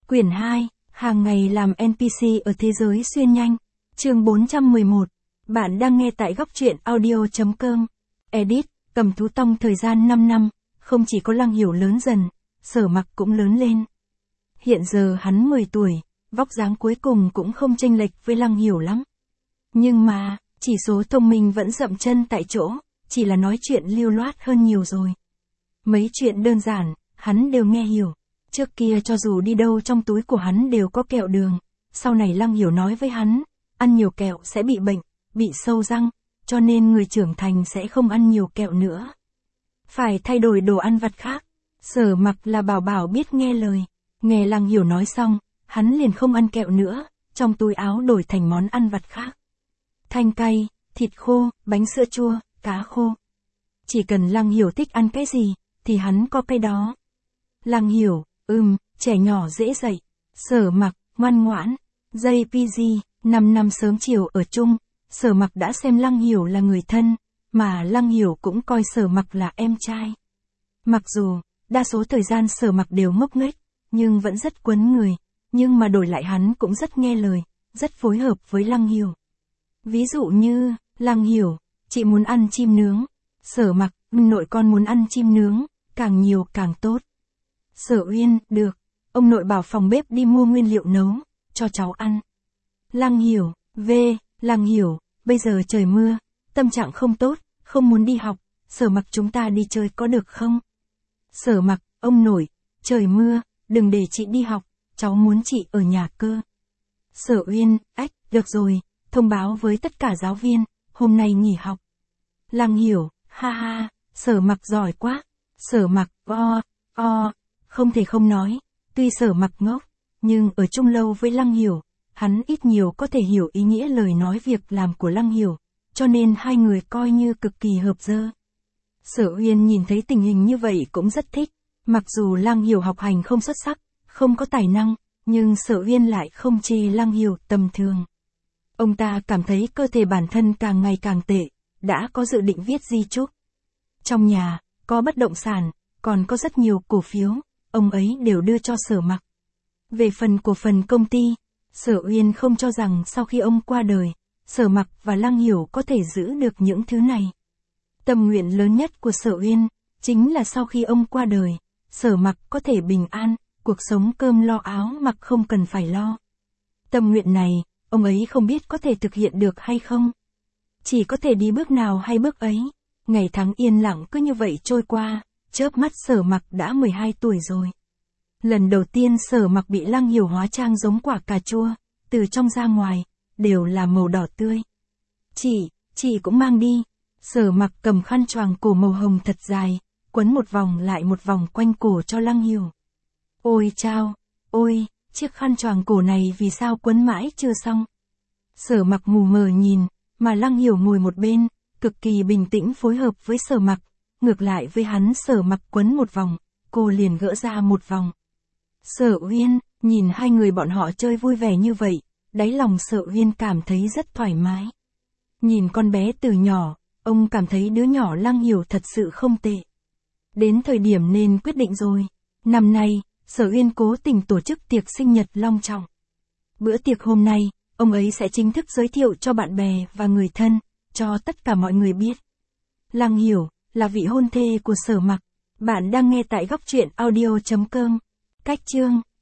Quyển 2, hàng ngày làm NPC ở thế giới xuyên nhanh. Chương 411. Bạn đang nghe tại góc truyện audio.com. Edit, Cầm Thú Tông thời gian 5 năm, không chỉ có Lăng Hiểu lớn dần, Sở Mặc cũng lớn lên. Hiện giờ hắn 10 tuổi, vóc dáng cuối cùng cũng không chênh lệch với Lăng Hiểu lắm. Nhưng mà, chỉ số thông minh vẫn dậm chân tại chỗ, chỉ là nói chuyện lưu loát hơn nhiều rồi. Mấy chuyện đơn giản, hắn đều nghe hiểu. Trước kia cho dù đi đâu trong túi của hắn đều có kẹo đường, sau này Lăng Hiểu nói với hắn, ăn nhiều kẹo sẽ bị bệnh, bị sâu răng, cho nên người trưởng thành sẽ không ăn nhiều kẹo nữa. Phải thay đổi đồ ăn vặt khác. Sở Mặc là bảo bảo biết nghe lời, nghe Lăng Hiểu nói xong, hắn liền không ăn kẹo nữa, trong túi áo đổi thành món ăn vặt khác. Thanh cay, thịt khô, bánh sữa chua, cá khô. Chỉ cần Lăng Hiểu thích ăn cái gì, thì hắn có cái đó. Lăng Hiểu, trẻ nhỏ dễ dạy. Sở Mặc, ngoan ngoãn. JPG, 5 năm sớm chiều ở chung, Sở Mặc đã xem Lăng Hiểu là người thân, mà Lăng Hiểu cũng coi Sở Mặc là em trai. Mặc dù, đa số thời gian Sở Mặc đều ngốc nghếch, nhưng vẫn rất quấn người, nhưng mà đổi lại hắn cũng rất nghe lời, rất phối hợp với Lăng Hiểu. Ví dụ như, Lăng Hiểu, chị muốn ăn chim nướng. Sở Mặc, nội con muốn ăn chim nướng, càng nhiều càng tốt. Sở Uyên, được, ông nội bảo phòng bếp đi mua nguyên liệu nấu, cho cháu ăn. Lăng Hiểu, Lăng Hiểu, bây giờ trời mưa, tâm trạng không tốt, không muốn đi học, Sở Mặc chúng ta đi chơi có được không? Sở Mặc, ông nội, trời mưa, đừng để chị đi học, cháu muốn chị ở nhà cơ. Sở Uyên, được rồi, thông báo với tất cả giáo viên, hôm nay nghỉ học. Lăng Hiểu, ha ha, Sở Mặc giỏi quá. Sở Mặc, không thể không nói, tuy Sở Mặc ngốc, nhưng ở chung lâu với Lăng Hiểu, hắn ít nhiều có thể hiểu ý nghĩa lời nói việc làm của Lăng Hiểu, cho nên hai người coi như cực kỳ hợp dơ. Sở Uyên nhìn thấy tình hình như vậy cũng rất thích, mặc dù Lăng Hiểu học hành không xuất sắc, không có tài năng, nhưng Sở Uyên lại không chê Lăng Hiểu tầm thường. Ông ta cảm thấy cơ thể bản thân càng ngày càng tệ, đã có dự định viết di chúc. Trong nhà, có bất động sản, còn có rất nhiều cổ phiếu, ông ấy đều đưa cho Sở Mặc. Về phần cổ phần công ty, Sở Uyên không cho rằng sau khi ông qua đời, Sở Mặc và Lăng Hiểu có thể giữ được những thứ này. Tâm nguyện lớn nhất của Sở Uyên, chính là sau khi ông qua đời, Sở Mặc có thể bình an, cuộc sống cơm lo áo mặc không cần phải lo. Tâm nguyện này, ông ấy không biết có thể thực hiện được hay không. Chỉ có thể đi bước nào hay bước ấy. Ngày tháng yên lặng cứ như vậy trôi qua, chớp mắt Sở Mặc đã 12 tuổi rồi. Lần đầu tiên Sở Mặc bị Lăng Hiểu hóa trang giống quả cà chua, từ trong ra ngoài, đều là màu đỏ tươi. Chị cũng mang đi. Sở Mặc cầm khăn choàng cổ màu hồng thật dài, quấn một vòng lại một vòng quanh cổ cho Lăng Hiểu. Ôi chao, chiếc khăn choàng cổ này vì sao quấn mãi chưa xong. Sở Mặc mù mờ nhìn, mà Lăng Hiểu ngồi một bên, cực kỳ bình tĩnh phối hợp với Sở Mặc, ngược lại với hắn Sở Mặc quấn một vòng, cô liền gỡ ra một vòng. Sở Uyên, nhìn hai người bọn họ chơi vui vẻ như vậy, đáy lòng Sở Uyên cảm thấy rất thoải mái. Nhìn con bé từ nhỏ, ông cảm thấy đứa nhỏ Lăng Hiểu thật sự không tệ. Đến thời điểm nên quyết định rồi. Năm nay, Sở Uyên cố tình tổ chức tiệc sinh nhật long trọng. Bữa tiệc hôm nay, ông ấy sẽ chính thức giới thiệu cho bạn bè và người thân, cho tất cả mọi người biết. Lăng Hiểu, là vị hôn thê của Sở Mặc. Bạn đang nghe tại góc truyện audio.com. Cách chương